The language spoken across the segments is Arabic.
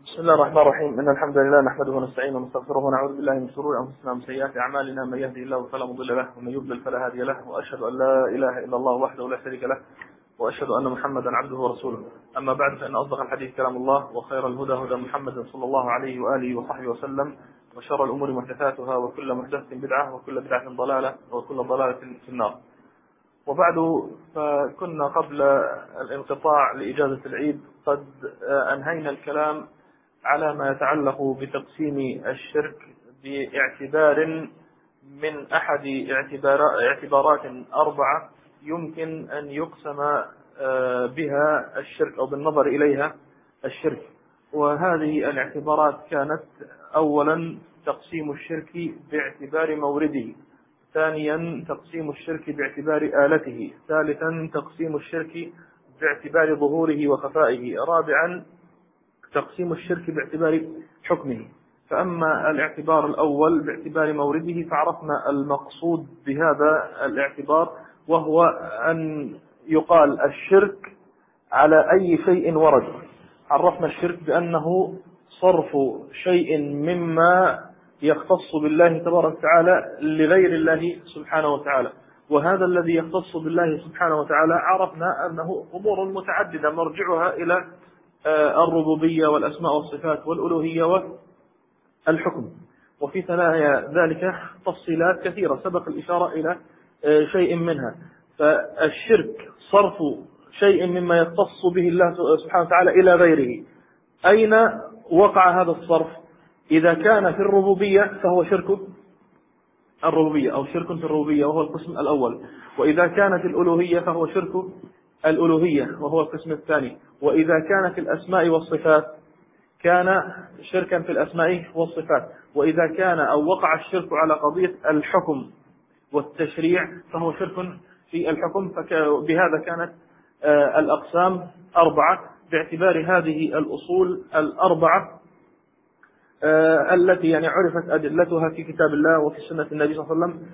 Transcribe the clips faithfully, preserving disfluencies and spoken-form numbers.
بسم الله الرحمن الرحيم. إن الحمد لله نحمده ونستعينه ونستغفره ونعوذ بالله من شرور أنفسنا ومن سيئات أعمالنا. من يهده الله فلا مضل له ومن يضلل فلا هادي له، وأشهد أن لا إله إلا الله وحده لا شريك له، وأشهد أن محمدا عبده ورسوله. أما بعد، فإن أصدق الحديث كلام الله، وخير الهدى هدى محمد صلى الله عليه وآله وصحبه وسلم، وشر الأمور محدثاتها، وكل محدثة بدعة، وكل بدعة ضلالة، وكل ضلالة في النار. وبعد، فكنا قبل الانقطاع لإجازة العيد قد أنهينا الكلام على ما يتعلق بتقسيم الشرك باعتبار من أحد اعتبارات أربعة يمكن أن يقسم بها الشرك أو بالنظر إليها الشرك. وهذه الاعتبارات كانت: أولا تقسيم الشرك باعتبار مورده، ثانيا تقسيم الشرك باعتبار آلته، ثالثا تقسيم الشرك باعتبار ظهوره وخفائه، رابعا تقسيم الشرك باعتبار حكمه. فأما الاعتبار الأول باعتبار مورده، فعرفنا المقصود بهذا الاعتبار، وهو أن يقال الشرك على أي شيء ورد. عرفنا الشرك بأنه صرف شيء مما يختص بالله تبارك وتعالى لغير الله سبحانه وتعالى. وهذا الذي يختص بالله سبحانه وتعالى عرفنا أنه أمور متعددة مرجعها إلى الربوبية والأسماء والصفات والألوهية والحكم، وفي ثنايا ذلك تفصيلات كثيرة سبق الإشارة إلى شيء منها. فالشرك صرف شيء مما يختص به الله سبحانه وتعالى إلى غيره. أين وقع هذا الصرف؟ إذا كان في الربوبية فهو شرك الربوبية أو شرك في الربوبية وهو القسم الأول، وإذا كانت الألوهية فهو شرك الألوهية وهو القسم الثاني، وإذا كانت الأسماء والصفات كان شركا في الأسماء والصفات، وإذا كان أو وقع الشرك على قضية الحكم والتشريع فهو شرك في الحكم. فبهذا كانت الأقسام أربعة باعتبار هذه الأصول الأربعة التي يعني عرفت أدلتها في كتاب الله وفي سنة النبي صلى الله عليه وسلم.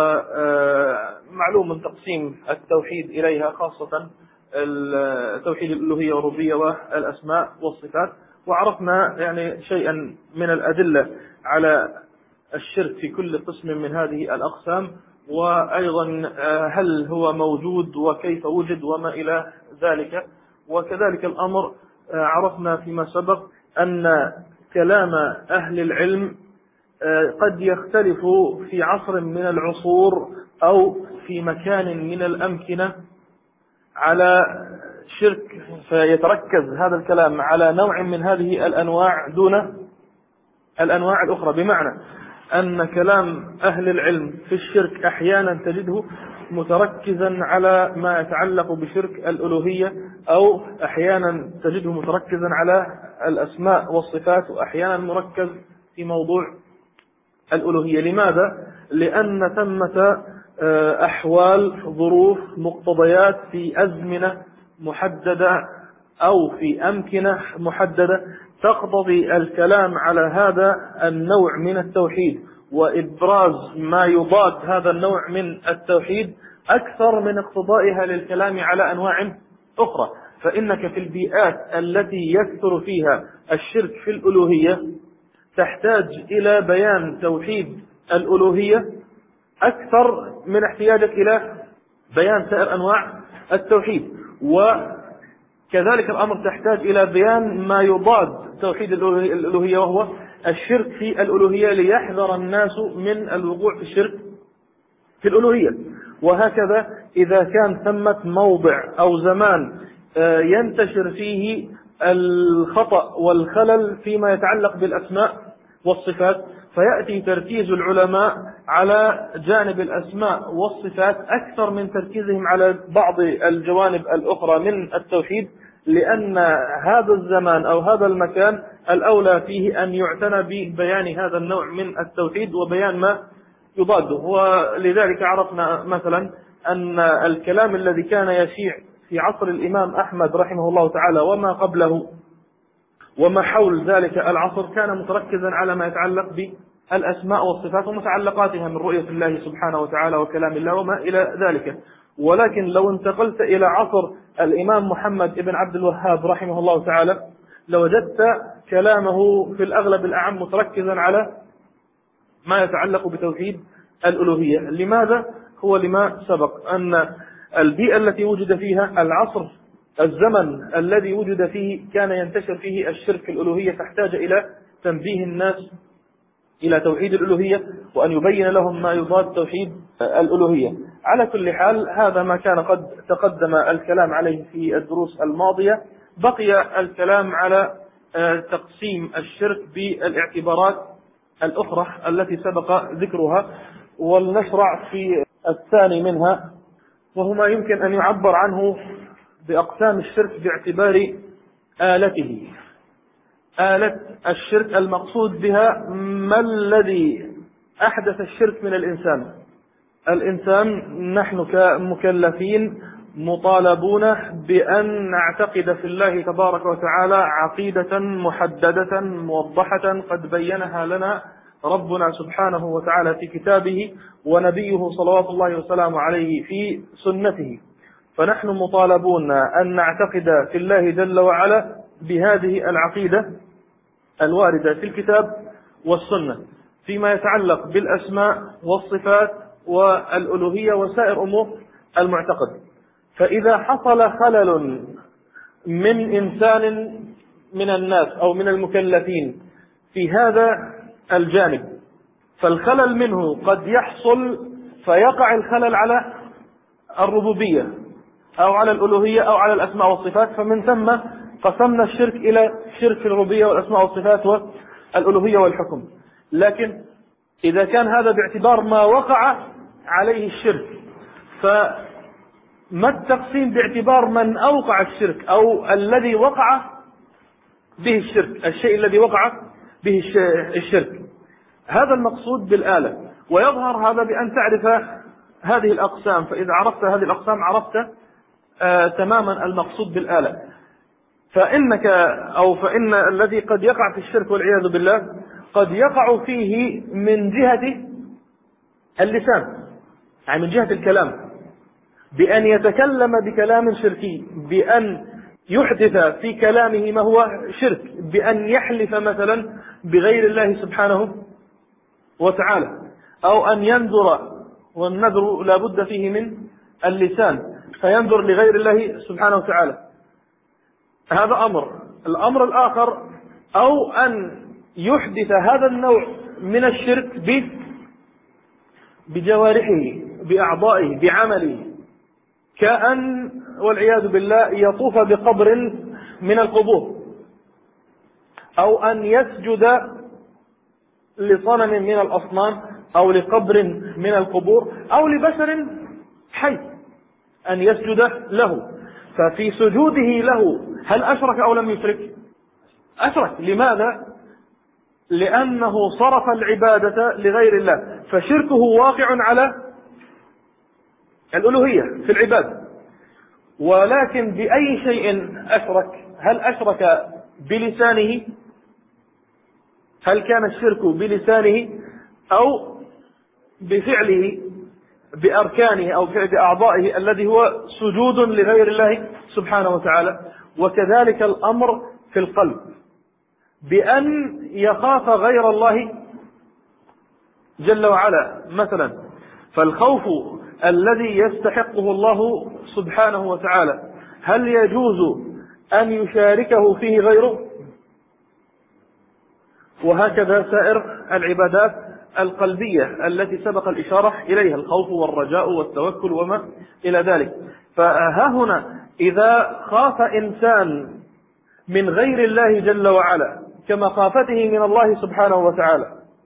ومعلوم تقسيم التوحيد إليها، خاصة توحيد الألوهية والربوبية والأسماء والصفات. وعرفنا يعني شيئا من الأدلة على الشرك في كل قسم من هذه الأقسام، وأيضا هل هو موجود وكيف وجد وما إلى ذلك. وكذلك الأمر عرفنا فيما سبق أن كلام أهل العلم قد يختلف في عصر من العصور أو في مكان من الأمكنة على شرك، فيتركز هذا الكلام على نوع من هذه الأنواع دون الأنواع الأخرى. بمعنى أن كلام أهل العلم في الشرك أحيانا تجده متركزا على ما يتعلق بشرك الألوهية، أو أحيانا تجده متركزا على الأسماء والصفات، وأحيانا مركز في موضوع الألوهية. لماذا؟ لأن ثمة أحوال، ظروف، مقتضيات في أزمنة محددة أو في أمكنة محددة تقتضي الكلام على هذا النوع من التوحيد وإبراز ما يضاد هذا النوع من التوحيد أكثر من اقتضائها للكلام على أنواع أخرى. فإنك في البيئات التي يكثر فيها الشرك في الألوهية تحتاج إلى بيان توحيد الألوهية أكثر من احتياجك إلى بيان سائر أنواع التوحيد. وكذلك الأمر تحتاج إلى بيان ما يضاد توحيد الألوهية وهو الشرك في الألوهية، ليحذر الناس من الوقوع في الشرك في الألوهية. وهكذا إذا كان ثمة موضع أو زمان ينتشر فيه الخطأ والخلل فيما يتعلق بالأسماء والصفات، فيأتي تركيز العلماء على جانب الأسماء والصفات أكثر من تركيزهم على بعض الجوانب الأخرى من التوحيد، لأن هذا الزمان أو هذا المكان الأولى فيه أن يعتنى ببيان هذا النوع من التوحيد وبيان ما يضاده. ولذلك عرفنا مثلا أن الكلام الذي كان يشيع في عصر الإمام أحمد رحمه الله تعالى وما قبله وما حول ذلك العصر كان متركزا على ما يتعلق بالأسماء والصفات ومتعلقاتها من رؤية الله سبحانه وتعالى وكلام الله وما إلى ذلك. ولكن لو انتقلت إلى عصر الإمام محمد بن عبد الوهاب رحمه الله تعالى لوجدت كلامه في الأغلب الأعم متركزا على ما يتعلق بتوحيد الألوهية. لماذا؟ هو لما سبق أن البيئة التي وجد فيها، العصر الزمن الذي وجد فيه، كان ينتشر فيه الشرك في الألوهية، فاحتاج إلى تنبيه الناس إلى توحيد الألوهية وأن يبين لهم ما يضاد توحيد الألوهية. على كل حال هذا ما كان قد تقدم الكلام عليه في الدروس الماضية. بقي الكلام على تقسيم الشرك بالاعتبارات الأخرى التي سبق ذكرها، ولنشرع في الثاني منها، وهو ما يمكن أن يعبر عنه بأقسام الشرك باعتبار آلته. آلة الشرك المقصود بها ما الذي أحدث الشرك من الإنسان. الإنسان نحن كمكلفين مطالبون بأن نعتقد في الله تبارك وتعالى عقيدة محددة موضحة قد بينها لنا ربنا سبحانه وتعالى في كتابه، ونبيه صلوات الله وسلامه عليه في سنته. فنحن مطالبون أن نعتقد في الله جل وعلا بهذه العقيدة الواردة في الكتاب والسنة فيما يتعلق بالأسماء والصفات والألوهية وسائر أمور المعتقد. فإذا حصل خلل من إنسان من الناس أو من المكلفين في هذا الجانب، فالخلل منه قد يحصل فيقع الخلل على الربوبية أو على الألوهية أو على الأسماء والصفات، فمن ثم قسمنا الشرك إلى شرك في الربوبية والأسماء والصفات والألوهية والحكم. لكن إذا كان هذا باعتبار ما وقع عليه الشرك، فما التقسيم باعتبار من أوقع الشرك أو الذي وقع به الشرك، الشيء الذي وقع به الشرك؟ هذا المقصود بالآلة. ويظهر هذا بأن تعرف هذه الأقسام، فإذا عرفت هذه الأقسام عرفت آه تماما المقصود بالآلة. فإنك أو فإن الذي قد يقع في الشرك والعياذ بالله قد يقع فيه من جهة اللسان، يعني من جهة الكلام، بأن يتكلم بكلام شركي، بأن يحدث في كلامه ما هو شرك، بأن يحلف مثلا بغير الله سبحانه وتعالى، أو أن ينذر، والنذر لا بد فيه من اللسان، فينذر لغير الله سبحانه وتعالى. هذا أمر. الأمر الآخر، أو أن يحدث هذا النوع من الشرك بجوارحه، بأعضائه، بعمله، كأن والعياذ بالله يطوف بقبر من القبور، أو أن يسجد لصنم من الأصنام، أو لقبر من القبور، أو لبشر حي أن يسجد له. ففي سجوده له هل أشرك أو لم يشرك؟ أشرك. لماذا؟ لأنه صرف العبادة لغير الله، فشركه واقع على الألوهية في العبادة. ولكن بأي شيء أشرك؟ هل أشرك بلسانه؟ هل كان الشرك بلسانه أو بفعله، بأركانه أو بأعضائه الذي هو سجود لغير الله سبحانه وتعالى؟ وكذلك الأمر في القلب، بأن يخاف غير الله جل وعلا مثلا. فالخوف الذي يستحقه الله سبحانه وتعالى هل يجوز أن يشاركه فيه غيره؟ وهكذا سائر العبادات القلبية التي سبق الإشارة إليها، الخوف والرجاء والتوكل وما إلى ذلك. فها هنا إذا خاف إنسان من غير الله جل وعلا كمخافته من الله سبحانه وتعالى،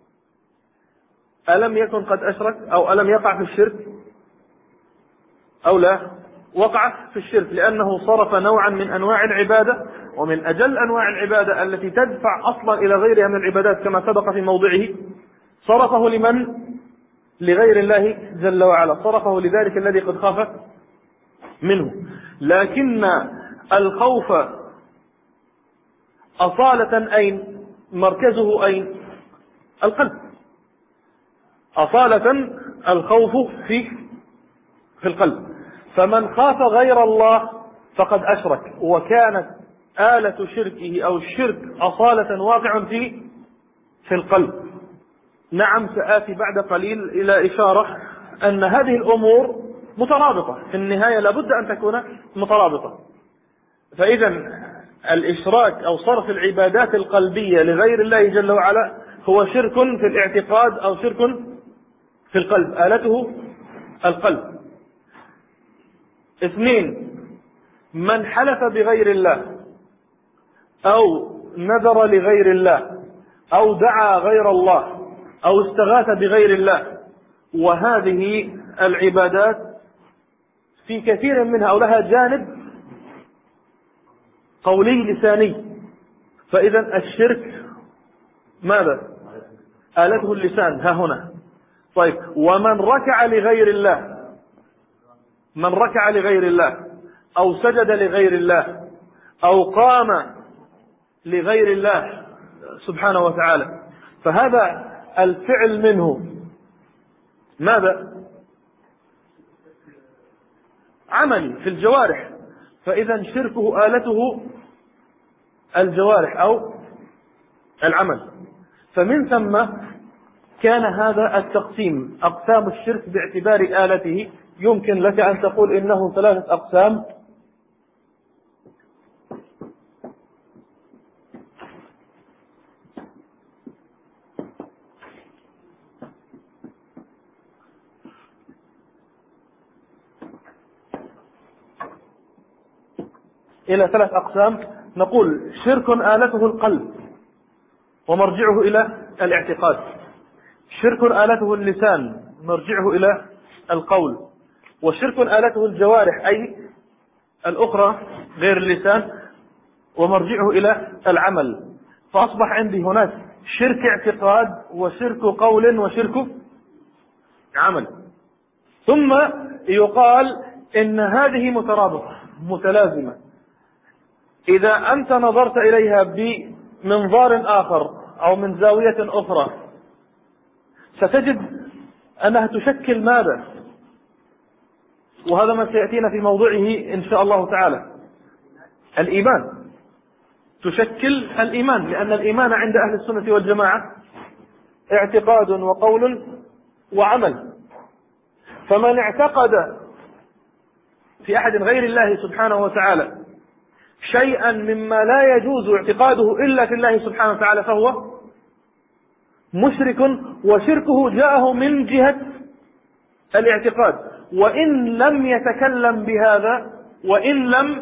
ألم يكن قد أشرك أو ألم يقع في الشرك أو لا؟ وقع في الشرك، لأنه صرف نوعا من أنواع العبادة، ومن أجل أنواع العبادة التي تدفع أصلا إلى غيرها من العبادات كما سبق في موضعه، صرفه لمن؟ لغير الله جل وعلا، صرفه لذلك الذي قد خاف منه. لكن الخوف أصالة أين؟ مركزه أين؟ القلب. أصالة الخوف في في القلب. فمن خاف غير الله فقد أشرك، وكانت آلة شركه أو الشرك أصالة واقع في في القلب. نعم، سآتي بعد قليل إلى إشارة أن هذه الأمور مترابطة، في النهاية لابد أن تكون مترابطة. فإذا الإشراك أو صرف العبادات القلبية لغير الله جل وعلا هو شرك في الاعتقاد أو شرك في القلب، آلته القلب. اثنين، من حلف بغير الله أو نذر لغير الله أو دعا غير الله أو استغاث بغير الله، وهذه العبادات في كثير منها أو لها جانب قولي لساني. فإذا الشرك ماذا؟ آلته اللسان ها هنا. طيب، ومن ركع لغير الله، من ركع لغير الله أو سجد لغير الله أو قام لغير الله سبحانه وتعالى، فهذا الفعل منه ماذا؟ عملي في الجوارح. فإذا شركه آلته الجوارح أو العمل. فمن ثم كان هذا التقسيم، أقسام الشرك باعتبار آلته. يمكن لك أن تقول إنه ثلاثة أقسام. إلى ثلاث أقسام. نقول شرك آلته القلب ومرجعه إلى الاعتقاد، شرك آلته اللسان مرجعه إلى القول، وشرك آلته الجوارح أي الأخرى غير اللسان ومرجعه إلى العمل. فأصبح عندي هناك شرك اعتقاد وشرك قول وشرك عمل. ثم يقال إن هذه مترابطة متلازمة. إذا أنت نظرت إليها بمنظار آخر أو من زاوية أخرى ستجد أنها تشكل ماذا؟ وهذا ما سيأتينا في موضوعه إن شاء الله تعالى. الإيمان، تشكل الإيمان، لأن الإيمان عند أهل السنة والجماعة اعتقاد وقول وعمل. فمن اعتقد في أحد غير الله سبحانه وتعالى شيئا مما لا يجوز اعتقاده إلا في الله سبحانه وتعالى فهو مشرك، وشركه جاءه من جهة الاعتقاد، وإن لم يتكلم بهذا وإن لم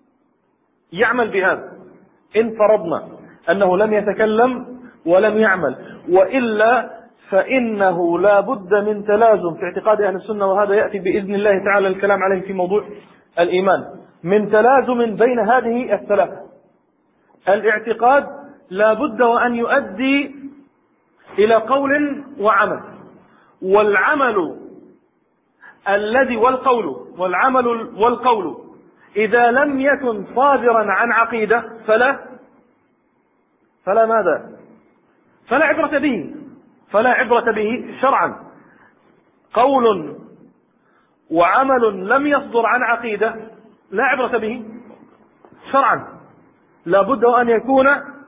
يعمل بهذا. إن فرضنا أنه لم يتكلم ولم يعمل، وإلا فإنه لا بد من تلازم في اعتقاد أهل السنة، وهذا يأتي بإذن الله تعالى الكلام عليه في موضوع الإيمان، من تلازم بين هذه الثلاثة. الاعتقاد لا بد وأن يؤدي إلى قول وعمل، والعمل الذي والقول والعمل والقول إذا لم يكن صادرا عن عقيدة فلا فلا ماذا؟ فلا عبرة به، فلا عبرة به شرعا. قول وعمل لم يصدر عن عقيدة لا عبرة به شرعا. لا بد أن يكون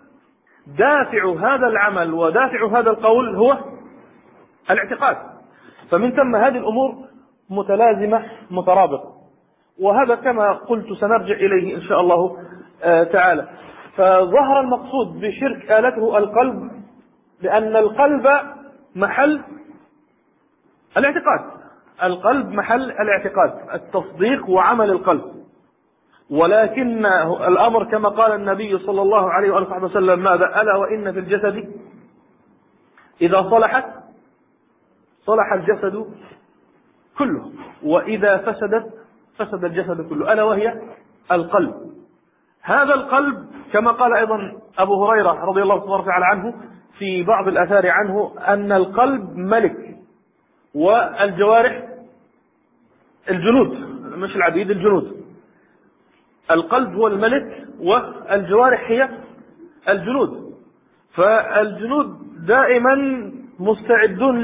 دافع هذا العمل ودافع هذا القول هو الاعتقاد. فمن ثم هذه الأمور متلازمة مترابطة، وهذا كما قلت سنرجع إليه إن شاء الله تعالى. فظهر المقصود بشرك آلته القلب، لأن القلب محل الاعتقاد، القلب محل الاعتقاد، التصديق وعمل القلب. ولكن الأمر كما قال النبي صلى الله عليه وآله وسلم ماذا؟ ألا وإن في الجسد إذا صلحت صلح الجسد كله، وإذا فسدت فسد الجسد كله، ألا وهي القلب. هذا القلب كما قال أيضا أبو هريرة رضي الله تبارك وتعالى عنه في بعض الآثار عنه أن القلب ملك والجوارح الجنود، مش العبيد، الجنود. القلب هو الملك والجوارح هي الجنود. فالجنود دائما مستعدون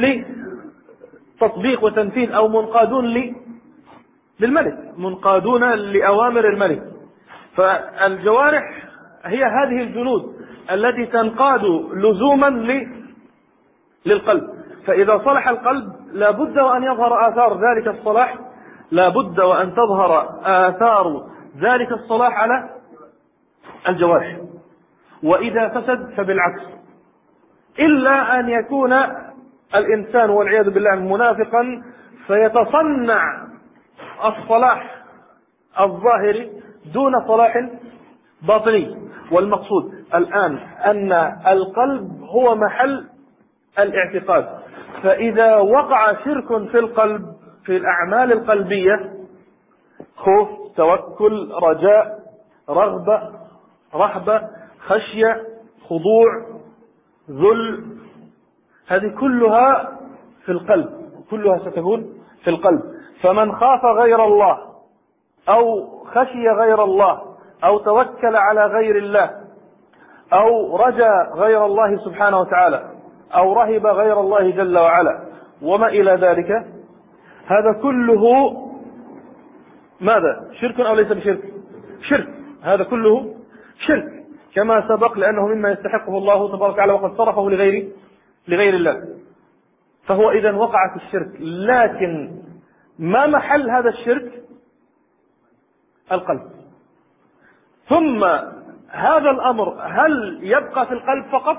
لتطبيق وتنفيذ أو منقادون للملك، منقادون لأوامر الملك. فالجوارح هي هذه الجنود التي تنقاد لزوما للقلب. فإذا صلح القلب لابد وأن يظهر آثار ذلك الصلاح، لابد وأن تظهر آثار ذلك الصلاح على الجوارح. وإذا فسد فبالعكس، إلا أن يكون الإنسان والعياذ بالله منافقا فيتصنع الصلاح الظاهري دون صلاح باطني. والمقصود الآن أن القلب هو محل الاعتقاد، فإذا وقع شرك في القلب في الأعمال القلبية، خوف، توكل، رجاء، رغبة، رهبة، خشية، خضوع، ذل، هذه كلها في القلب، كلها ستكون في القلب. فمن خاف غير الله أو خشي غير الله أو توكل على غير الله أو رجا غير الله سبحانه وتعالى أو رهب غير الله جل وعلا وما إلى ذلك، هذا كله ماذا؟ شرك أو ليس بشرك؟ شرك، هذا كله شرك كما سبق، لأنه مما يستحقه الله تبارك وتعالى وقد صرفه لغير لغير الله. فهو إذن وقع في الشرك. لكن ما محل هذا الشرك؟ القلب. ثم هذا الأمر هل يبقى في القلب فقط؟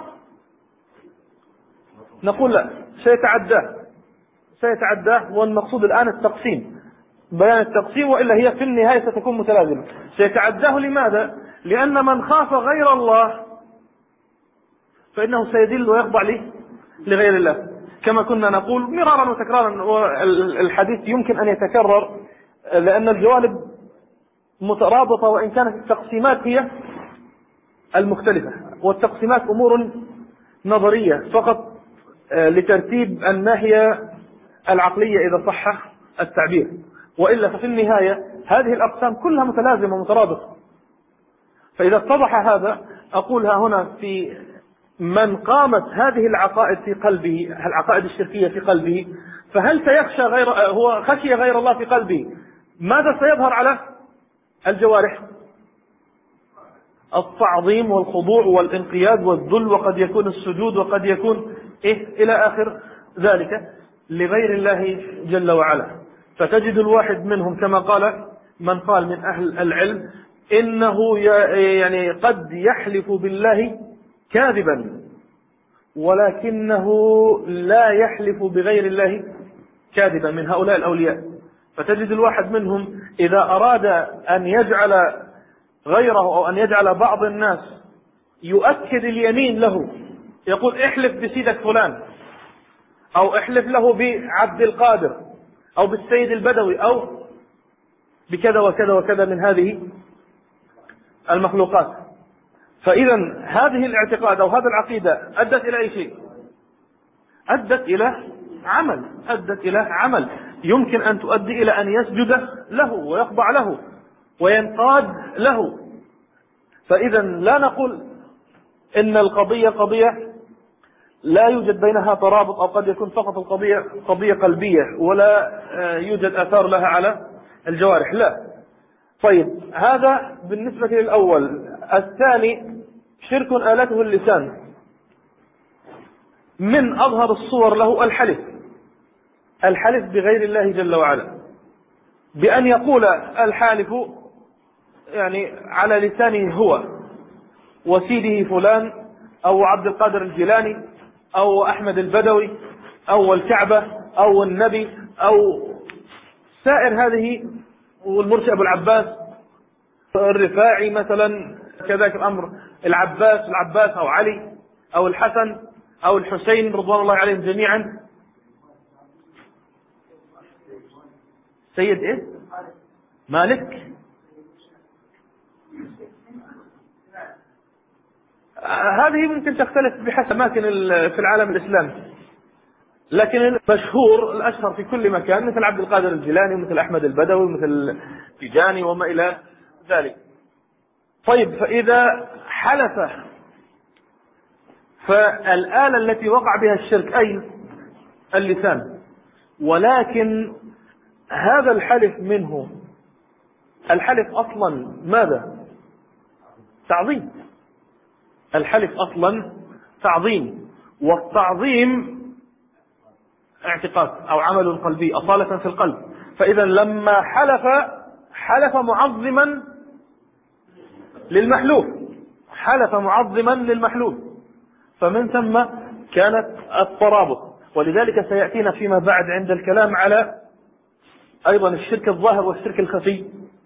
نقول لا، سيتعداه سيتعداه والمقصود الآن التقسيم، بيان التقسيم، وإلا هي في النهاية ستكون متلازمة. سيتعداه لماذا؟ لأن من خاف غير الله فإنه سيذل ويخضع له لغير الله، كما كنا نقول مرارا وتكرارا، والحديث يمكن أن يتكرر لأن الجوانب مترابطة، وإن كانت التقسيمات هي المختلفة، والتقسيمات أمور نظرية فقط لترتيب الناحية العقلية إذا صح التعبير، وإلا ففي النهاية هذه الأقسام كلها متلازمة ومترابطة. فإذا اتضح هذا أقولها هنا في من قامت هذه العقائد في قلبه، العقائد الشركية في قلبه، فهل سيخشى غير هو خشي غير الله في قلبه، ماذا سيظهر على الجوارح؟ التعظيم والخضوع والانقياد والذل، وقد يكون السجود، وقد يكون إيه إلى آخر ذلك لغير الله جل وعلا. فتجد الواحد منهم كما قال من قال من أهل العلم إنه يعني قد يحلف بالله كاذبا ولكنه لا يحلف بغير الله كاذبا من هؤلاء الأولياء. فتجد الواحد منهم إذا أراد أن يجعل غيره أو أن يجعل بعض الناس يؤكد اليمين له، يقول احلف بسيدك فلان، أو احلف له بعبد القادر أو بالسيد البدوي أو بكذا وكذا وكذا من هذه المخلوقات. فإذا هذه الاعتقاد أو هذه العقيدة أدت إلى أي شيء؟ أدت إلى عمل، أدت إلى عمل يمكن أن تؤدي إلى أن يسجد له ويخضع له وينقاد له. فإذا لا نقول إن القضية قضية لا يوجد بينها ترابط، أو قد يكون فقط القضية قضية قلبية ولا يوجد أثار لها على الجوارح، لا. طيب هذا بالنسبة للأول. الثاني شرك آلته اللسان. من أظهر الصور له الحلف، الحلف بغير الله جل وعلا، بأن يقول الحالف يعني على لسانه هو وسيده فلان أو عبد القادر الجيلاني أو أحمد البدوي أو الكعبة أو النبي أو سائر هذه، والمرشد أبو العباس الرفاعي مثلا، كذلك الأمر العباس العباس أو علي أو الحسن أو الحسين رضوان الله عليهم جميعا. سيد إيه؟ مالك. هذه ممكن تختلف بحسب أماكن في العالم الإسلامي، لكن المشهور الأشهر في كل مكان مثل عبد القادر الجيلاني ومثل أحمد البدوي ومثل تيجاني وما إلى ذلك. طيب فإذا حلف، فالآلة التي وقع بها الشرك أين؟ اللسان. ولكن هذا الحلف منه، الحلف أصلا ماذا؟ تعظيم. الحلف أصلا تعظيم، والتعظيم اعتقاد أو عمل قلبي أصالة في القلب. فإذا لما حلف حلف معظما للمحلوف، حلف معظما للمحلوف، فمن ثم كانت الترابط. ولذلك سيأتينا فيما بعد عند الكلام على أيضا الشرك الظاهر والشرك الخفي.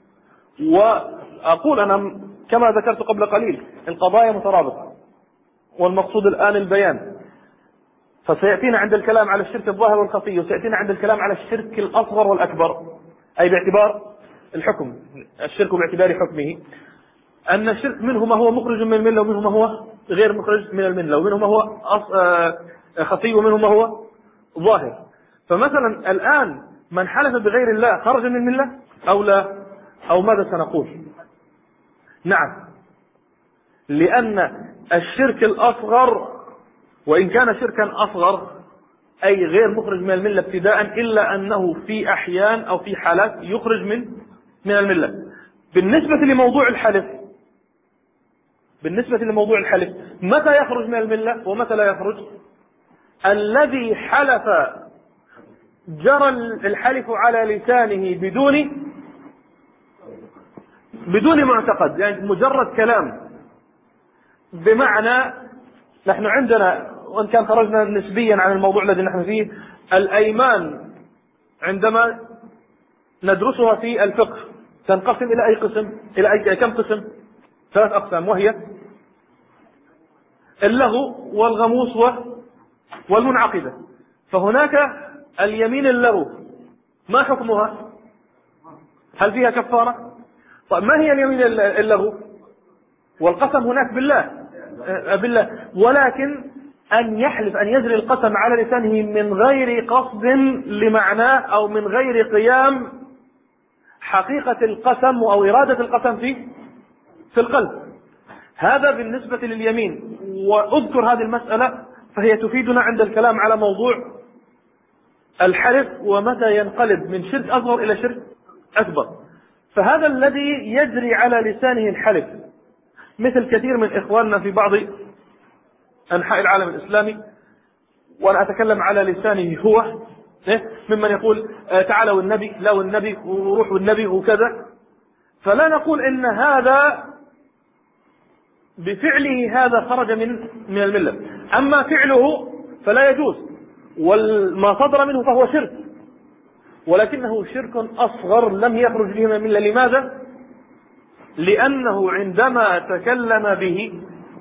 وأقول أنا كما ذكرت قبل قليل القضايا مترابطة، والمقصود الآن البيان. فسيأتينا عند الكلام على الشرك الظاهر والخفي، وسيأتينا عند الكلام على الشرك الأصغر والأكبر، أي باعتبار الحكم، الشرك باعتبار حكمه، أن الشرك منه ما هو مخرج من الملة، ومنه ما هو غير مخرج من الملة، ومنه ما هو خفي، ومنه ما هو ظاهر. فمثلا الآن من حلف بغير الله خرج من الملة أو لا، أو ماذا سنقول؟ نعم، لأن الشرك الأصغر وإن كان شركا أصغر أي غير مخرج من الملة ابتداء، إلا أنه في أحيان أو في حالات يخرج من من الملة. بالنسبة لموضوع الحلف بالنسبة لموضوع الحلف متى يخرج من الملة ومتى لا يخرج؟ الذي حلف جرى الحلف على لسانه بدون بدون معتقد، يعني مجرد كلام. بمعنى نحن عندنا، وإن كان خرجنا نسبيا عن الموضوع الذي نحن فيه، الأيمان عندما ندرسها في الفقه تنقسم إلى أي قسم؟ إلى أي كم قسم؟ ثلاث أقسام، وهي اللغو والغموس والمنعقدة. فهناك اليمين اللغو، ما حكمها؟ هل فيها كفارة؟ طيب ما هي اليمين اللغو؟ والقسم هناك بالله بالله ولكن أن يحلف أن يجري القسم على لسانه من غير قصد لمعناه، أو من غير قيام حقيقة القسم أو إرادة القسم في في القلب. هذا بالنسبة لليمين. وأذكر هذه المسألة فهي تفيدنا عند الكلام على موضوع الحلف ومتى ينقلب من شرك أصغر إلى شرك أكبر. فهذا الذي يجري على لسانه الحلف، مثل كثير من إخواننا في بعض أنحاء العالم الإسلامي، وأنا أتكلم على لسانه هو، ممن يقول تعالوا النبي، لا والنبي، وروحوا النبي وكذا. فلا نقول إن هذا بفعله هذا خرج من من الملة، أما فعله فلا يجوز، وما صدر منه فهو شرك، ولكنه شرك أصغر لم يخرج به من الملة. لماذا؟ لأنه عندما تكلم به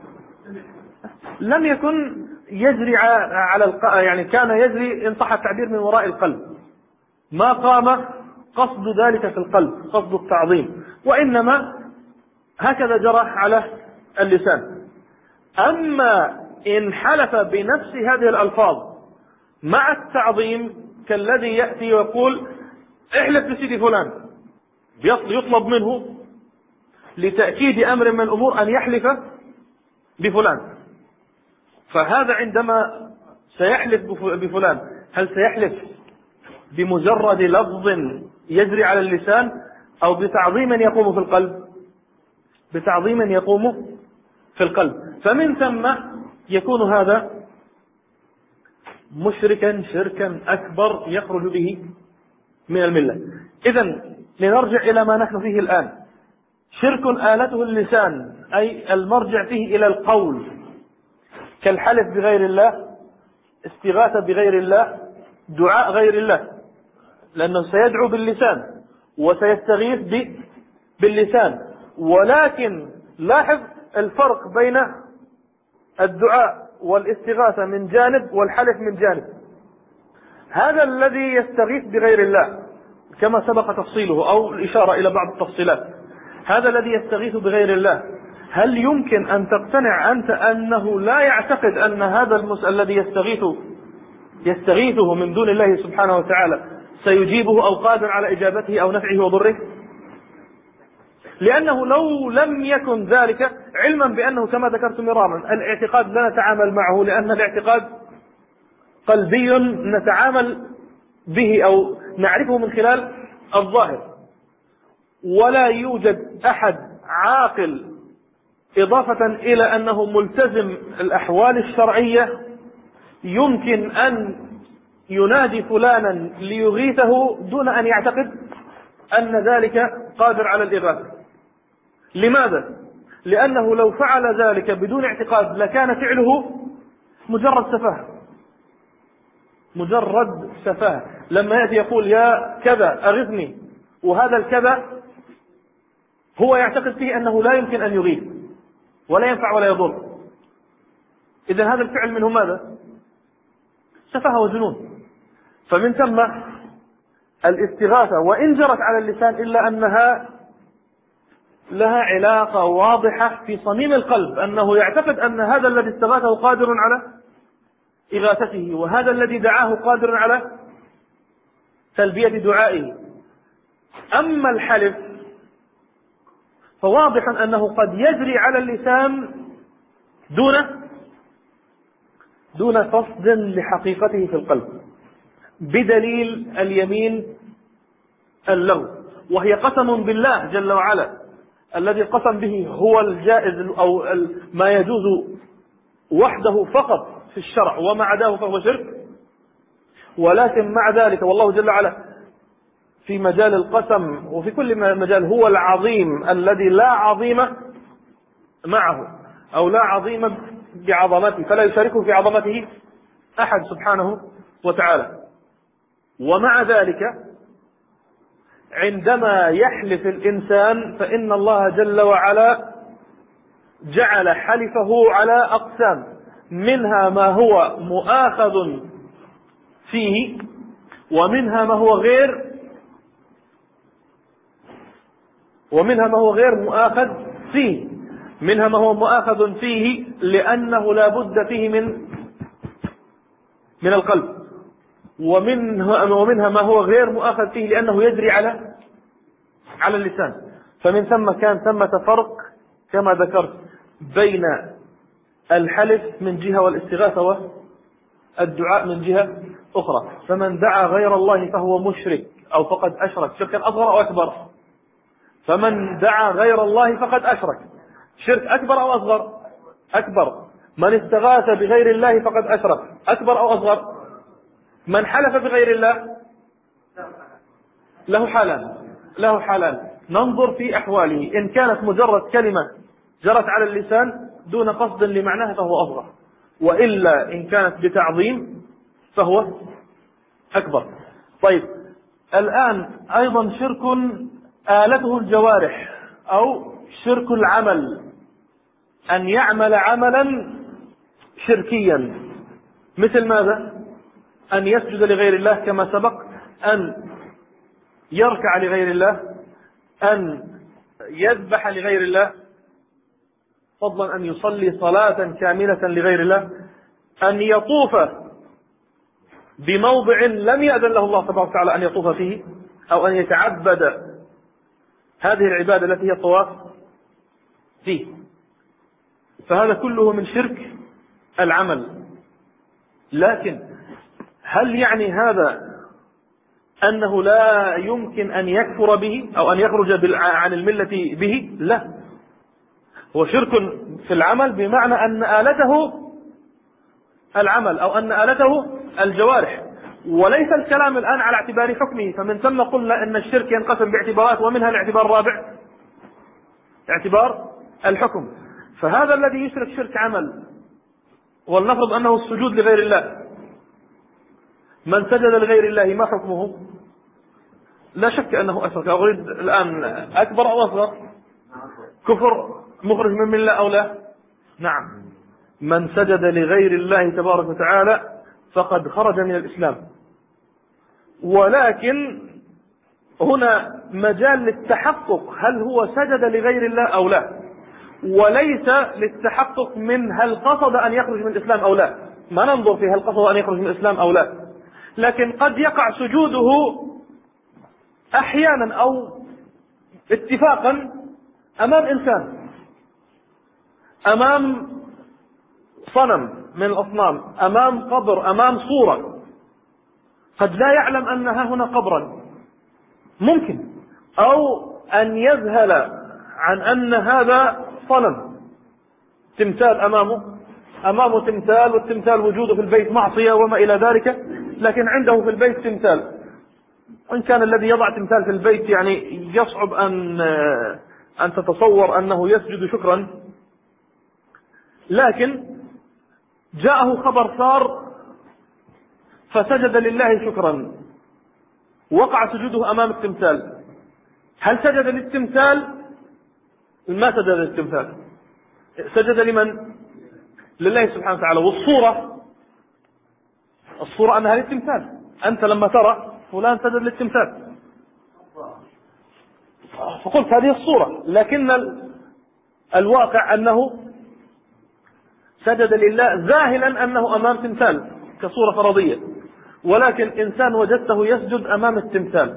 لم يكن يجري على الق... يعني كان يجري إن صح التعبير من وراء القلب، ما قام قصد ذلك في القلب، قصد التعظيم، وإنما هكذا جرى على اللسان. أما إن حلف بنفس هذه الألفاظ مع التعظيم، كالذي يأتي ويقول احلف بسيدي فلان، يطلب منه لتأكيد أمر من الأمور أن يحلف بفلان، فهذا عندما سيحلف بفلان هل سيحلف بمجرد لفظ يجري على اللسان، أو بتعظيم يقوم في القلب؟ بتعظيم يقوم في القلب. فمن ثم يكون هذا مشركا شركا أكبر يخرج به من الملة. إذن لنرجع إلى ما نحن فيه الآن. شرك آلته اللسان، أي المرجع فيه إلى القول، كالحلف بغير الله، استغاثة بغير الله، دعاء غير الله، لأنه سيدعو باللسان وسيستغيث باللسان. ولكن لاحظ الفرق بين الدعاء والاستغاثة من جانب والحلف من جانب. هذا الذي يستغيث بغير الله كما سبق تفصيله أو الإشارة إلى بعض التفصيلات، هذا الذي يستغيث بغير الله، هل يمكن أن تقتنع أنت أنه لا يعتقد أن هذا المس الذي يستغيث يستغيثه من دون الله سبحانه وتعالى سيجيبه أو قادر على إجابته أو نفعه وضره؟ لأنه لو لم يكن ذلك، علما بأنه كما ذكرت مرارا الاعتقاد لا نتعامل معه، لأن الاعتقاد قلبي نتعامل به أو نعرفه من خلال الظاهر، ولا يوجد أحد عاقل إضافة إلى أنه ملتزم الأحوال الشرعية يمكن أن ينادي فلانا ليغيثه دون أن يعتقد أن ذلك قادر على الإغاثة. لماذا؟ لأنه لو فعل ذلك بدون اعتقاد لكان فعله مجرد سفاهة، مجرد سفاهة. لما يأتي يقول يا كذا أغثني، وهذا الكذا هو يعتقد فيه أنه لا يمكن أن يغيث ولا ينفع ولا يضر، إذا هذا الفعل منه ماذا؟ سفاهة وجنون. فمن ثم الاستغاثة وإن جرت على اللسان إلا أنها لها علاقة واضحة في صميم القلب، أنه يعتقد أن هذا الذي استغاثه قادر على إغاثته، وهذا الذي دعاه قادر على تلبية دعائه. أما الحلف فواضح أنه قد يجري على اللسان دون دون قصد لحقيقته في القلب، بدليل اليمين اللغو، وهي قسم بالله جل وعلا الذي قسم به هو الجائز أو ما يجوز وحده فقط في الشرع، وما عداه فهو شرك. ولكن مع ذلك والله جل وعلا في مجال القسم وفي كل مجال هو العظيم الذي لا عظيم معه أو لا عظيم بعظمته، فلا يشاركه في عظمته أحد سبحانه وتعالى. ومع ذلك عندما يحلف الإنسان فإن الله جل وعلا جعل حلفه على أقسام، منها ما هو مؤاخذ فيه ومنها ما هو غير ومنها ما هو غير مؤاخذ فيه. منها ما هو مؤاخذ فيه لأنه لا بد فيه من من القلب، ومنها ما هو غير مؤاخذ فيه لأنه يجري على على اللسان. فمن ثم كان ثمة فرق كما ذكرت بين الحلف من جهة والاستغاثة والدعاء من جهة أخرى. فمن دعا غير الله فهو مشرك أو فقد أشرك شركا أصغر أو أكبر. فمن دعا غير الله فقد أشرك، شرك أكبر أو أصغر؟ أكبر. من استغاث بغير الله فقد أشرك، أكبر أو أصغر؟ من حلف بغير الله له حالان له حالان ننظر في أحواله. إن كانت مجرد كلمة جرت على اللسان دون قصد لمعناها فهو أصغر، وإلا إن كانت بتعظيم فهو أكبر. طيب الآن أيضا شرك آلته الجوارح أو شرك العمل، أن يعمل عملا شركيا مثل ماذا؟ أن يسجد لغير الله كما سبق، أن يركع لغير الله، أن يذبح لغير الله، فضلا أن يصلي صلاة كاملة لغير الله، أن يطوف بموضع لم يأذن له الله تبارك وتعالى أن يطوف فيه، أو أن يتعبد هذه العبادة التي هي الطواف فيه. فهذا كله من شرك العمل. لكن هل يعني هذا أنه لا يمكن أن يكفر به أو أن يخرج عن الملة به؟ لا، هو شرك في العمل بمعنى أن آلته العمل أو أن آلته الجوارح، وليس الكلام الآن على اعتبار حكمه. فمن ثم قلنا أن الشرك ينقسم باعتبارات، ومنها الاعتبار الرابع اعتبار الحكم. فهذا الذي يشرك شرك عمل، ولنفرض أنه السجود لغير الله، من سجد لغير الله ما حكمه؟ لا شك أنه أشرك. أريد الآن أكبر أو أصغر؟ كفر مخرج من ملة أو لا؟ نعم، من سجد لغير الله تبارك وتعالى فقد خرج من الإسلام. ولكن هنا مجال للتحقق هل هو سجد لغير الله أو لا، وليس للتحقق من هل قصد أن يخرج من الإسلام أو لا. ما ننظر في هل قصد أن يخرج من الإسلام أو لا، لكن قد يقع سجوده أحيانا أو اتفاقا أمام إنسان، أمام صنم من الأصنام، أمام قبر، أمام صورة، قد لا يعلم أنها هنا قبرا ممكن، أو أن يذهل عن أن هذا صنم تمثال أمامه أمامه تمثال، والتمثال وجوده في البيت معصية وما إلى ذلك، لكن عنده في البيت تمثال. وإن كان الذي يضع تمثال في البيت يعني يصعب أن أن تتصور أنه يسجد شكرا، لكن جاءه خبر سار فسجد لله شكرا، وقع سجوده أمام التمثال. هل سجد للتمثال؟ ما سجد للتمثال، سجد لمن؟ لله سبحانه وتعالى. والصورة الصورة أنها للتمثال. أنت لما ترى فلان سجد للتمثال فقلت هذه الصورة، لكن الواقع أنه سجد لله ذاهلا أنه أمام تمثال كصورة فرضية، ولكن إنسان وجدته يسجد أمام التمثال،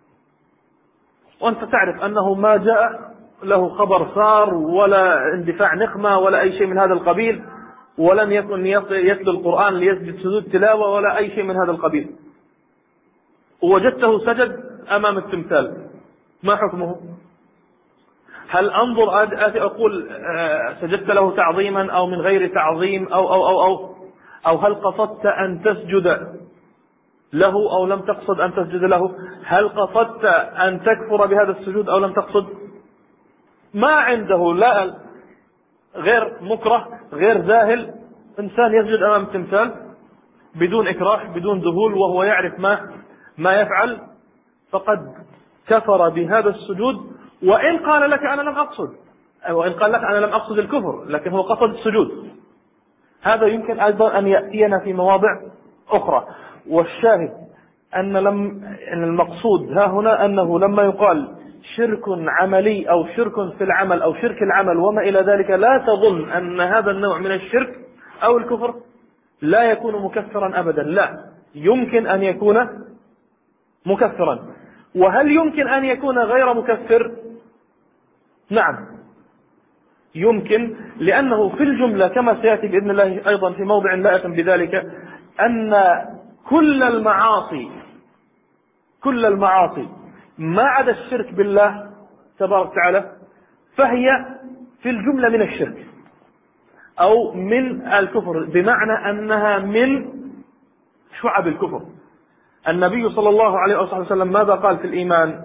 وأنت تعرف أنه ما جاء له خبر صار ولا اندفاع نقمة ولا أي شيء من هذا القبيل، ولم يكن يتلو القرآن ليسجد سجود تلاوة ولا أي شيء من هذا القبيل، ووجدته سجد أمام التمثال، ما حكمه؟ هل أنظر آتي أقول سجدت له تعظيما أو من غير تعظيم أو أو أو أو أو هل قصدت أن تسجد له أو لم تقصد أن تسجد له؟ هل قصدت أن تكفر بهذا السجود أو لم تقصد؟ ما عنده لا غير مكره غير ذاهل، إنسان يسجد أمام التمثال بدون إكراه بدون ذهول وهو يعرف ما ما يفعل، فقد كفر بهذا السجود. وإن قال لك أنا لم أقصد، وإن قال لك أنا لم أقصد الكفر، لكن هو قصد السجود. هذا يمكن أيضا أن يأتينا في مواضع أخرى. والشاهد أن لم أن المقصود ها هنا أنه لما يقال شرك عملي أو شرك في العمل أو شرك العمل وما إلى ذلك، لا تظن أن هذا النوع من الشرك أو الكفر لا يكون مكفرا أبدا، لا، يمكن أن يكون مكفرا. وهل يمكن أن يكون غير مكفر؟ نعم يمكن، لأنه في الجملة كما سيأتي بإذن الله أيضا في موضع لائق بذلك أن كل المعاصي كل المعاصي ما عدا الشرك بالله تبارك وتعالى فهي في الجملة من الشرك أو من الكفر، بمعنى أنها من شعب الكفر. النبي صلى الله عليه وسلم ماذا قال في الإيمان؟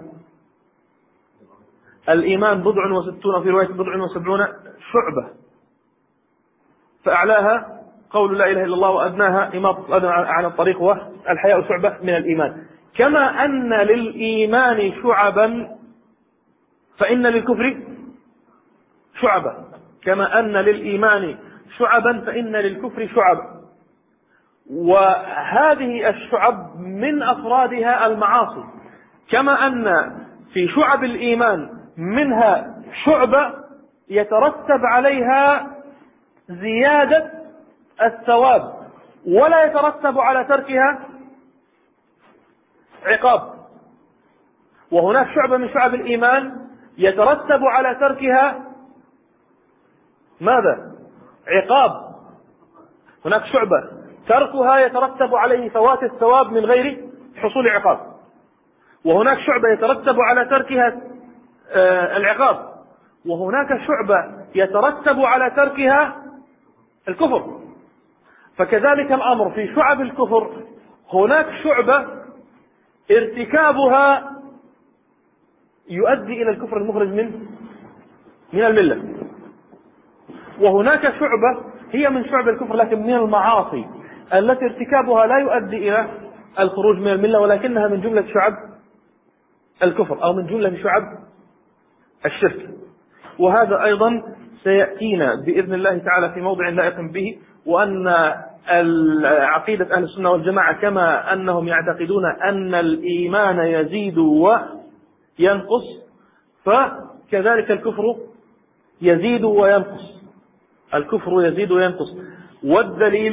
الإيمان بضع وستون، في رواية بضع وسبعون شعبة، فأعلاها قول لا إله إلا الله وأدناها إماطة الأذى عن الطريق والحياء شعبة من الإيمان. كما أن للإيمان شعبا فإن للكفر شعبة، كما أن للإيمان شعبا فإن للكفر شعبا. وهذه الشعب من أفرادها المعاصي، كما أن في شعب الإيمان منها شعبة يترتب عليها زيادة الثواب ولا يترتب على تركها عقاب، وهناك شعبة من شعب الإيمان يترتب على تركها ماذا؟ عقاب. هناك شعبة تركها يترتب عليه فوات الثواب من غير حصول عقاب، وهناك شعبة يترتب على تركها العقاب، وهناك شعبة يترتب على تركها الكفر. فكذلك الأمر في شعب الكفر، هناك شعبة ارتكابها يؤدي إلى الكفر المخرج من من الملة، وهناك شعبة هي من شعب الكفر لكن من المعاصي التي ارتكابها لا يؤدي إلى الخروج من الملة، ولكنها من جملة شعب الكفر أو من جملة شعب الشرك. وهذا أيضا سيأتينا بإذن الله تعالى في موضع لائق به. وأن عقيدة أهل السنة والجماعة كما أنهم يعتقدون أن الإيمان يزيد وينقص، فكذلك الكفر يزيد وينقص، الكفر يزيد وينقص. والدليل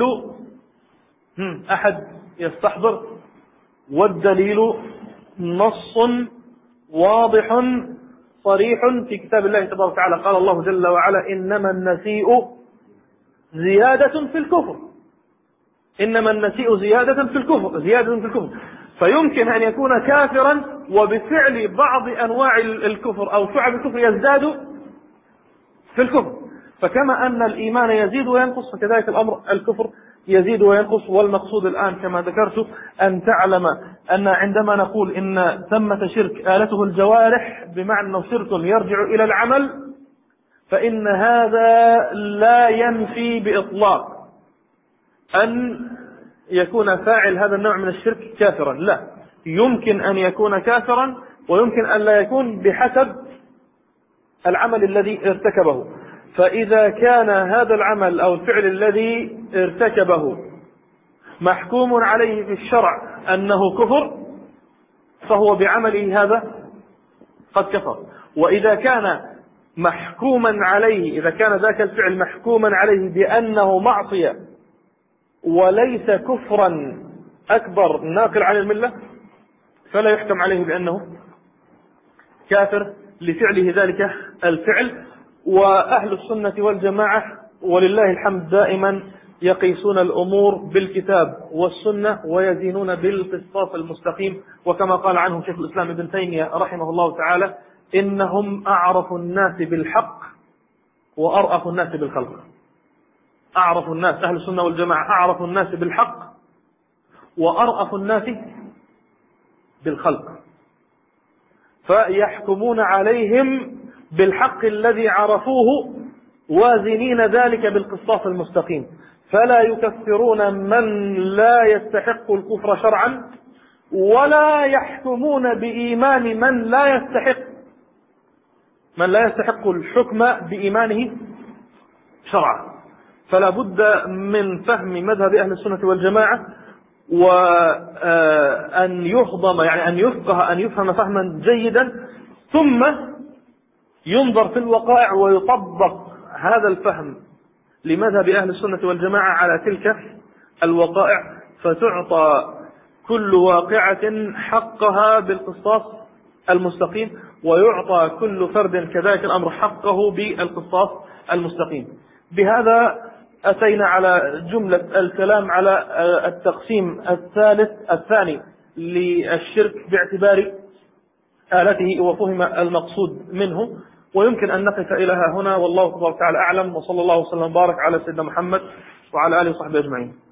أحد يستحضر، والدليل نص واضح صريح في كتاب الله تبارك وتعالى. قال الله جل وعلا إنما النسيء زيادة في الكفر، إنما النسيء زيادة في الكفر زيادة في الكفر فيمكن أن يكون كافرا وبفعل بعض أنواع الكفر أو شعب الكفر يزداد في الكفر. فكما أن الإيمان يزيد وينقص فكذلك الأمر الكفر يزيد وينقص. والمقصود الآن كما ذكرت أن تعلم أن عندما نقول إن ثمة شرك آلته الجوارح بمعنى أنه شرك يرجع إلى العمل، فإن هذا لا ينفي بإطلاق أن يكون فاعل هذا النوع من الشرك كافرا، لا، يمكن أن يكون كافرا ويمكن أن لا يكون بحسب العمل الذي ارتكبه. فإذا كان هذا العمل أو الفعل الذي ارتكبه محكوم عليه في الشرع أنه كفر فهو بعمله هذا قد كفر. وإذا كان محكوما عليه، إذا كان ذاك الفعل محكوما عليه بأنه معصية وليس كفرا أكبر ناقل عن الملة، فلا يحكم عليه بأنه كافر لفعله ذلك الفعل. وأهل السنة والجماعة ولله الحمد دائما يقيسون الأمور بالكتاب والسنة ويزينون بالقسطاس المستقيم، وكما قال عنهم شيخ الإسلام ابن تيمية رحمه الله تعالى: إنهم أعرف الناس بالحق وأرأف الناس بالخلق. أعرف الناس، أهل السنة والجماعة أعرف الناس بالحق وأرأف الناس بالخلق، فيحكمون عليهم بالحق الذي عرفوه وازنين ذلك بالقسطاس المستقيم، فلا يكفرون من لا يستحق الكفر شرعا ولا يحكمون بإيمان من لا يستحق من لا يستحق الحكم بإيمانه شرعا. فلا بد من فهم مذهب أهل السنة والجماعة وأن يهضم، يعني أن يفقه، أن يفهم فهما جيدا، ثم ينظر في الوقائع ويطبق هذا الفهم لمذهب أهل السنة والجماعة على تلك الوقائع، فتعطى كل واقعة حقها بالقسطاس المستقيم، ويعطى كل فرد كذلك الأمر حقه بالقسطاس المستقيم. بهذا أتينا على جملة الكلام على التقسيم الثالث الثاني للشرك باعتبار آلته وفهم المقصود منه، ويمكن أن نقف إلى هنا، والله تبارك وتعالى أعلم، وصلى الله وسلم وبارك على سيدنا محمد وعلى آله وصحبه أجمعين.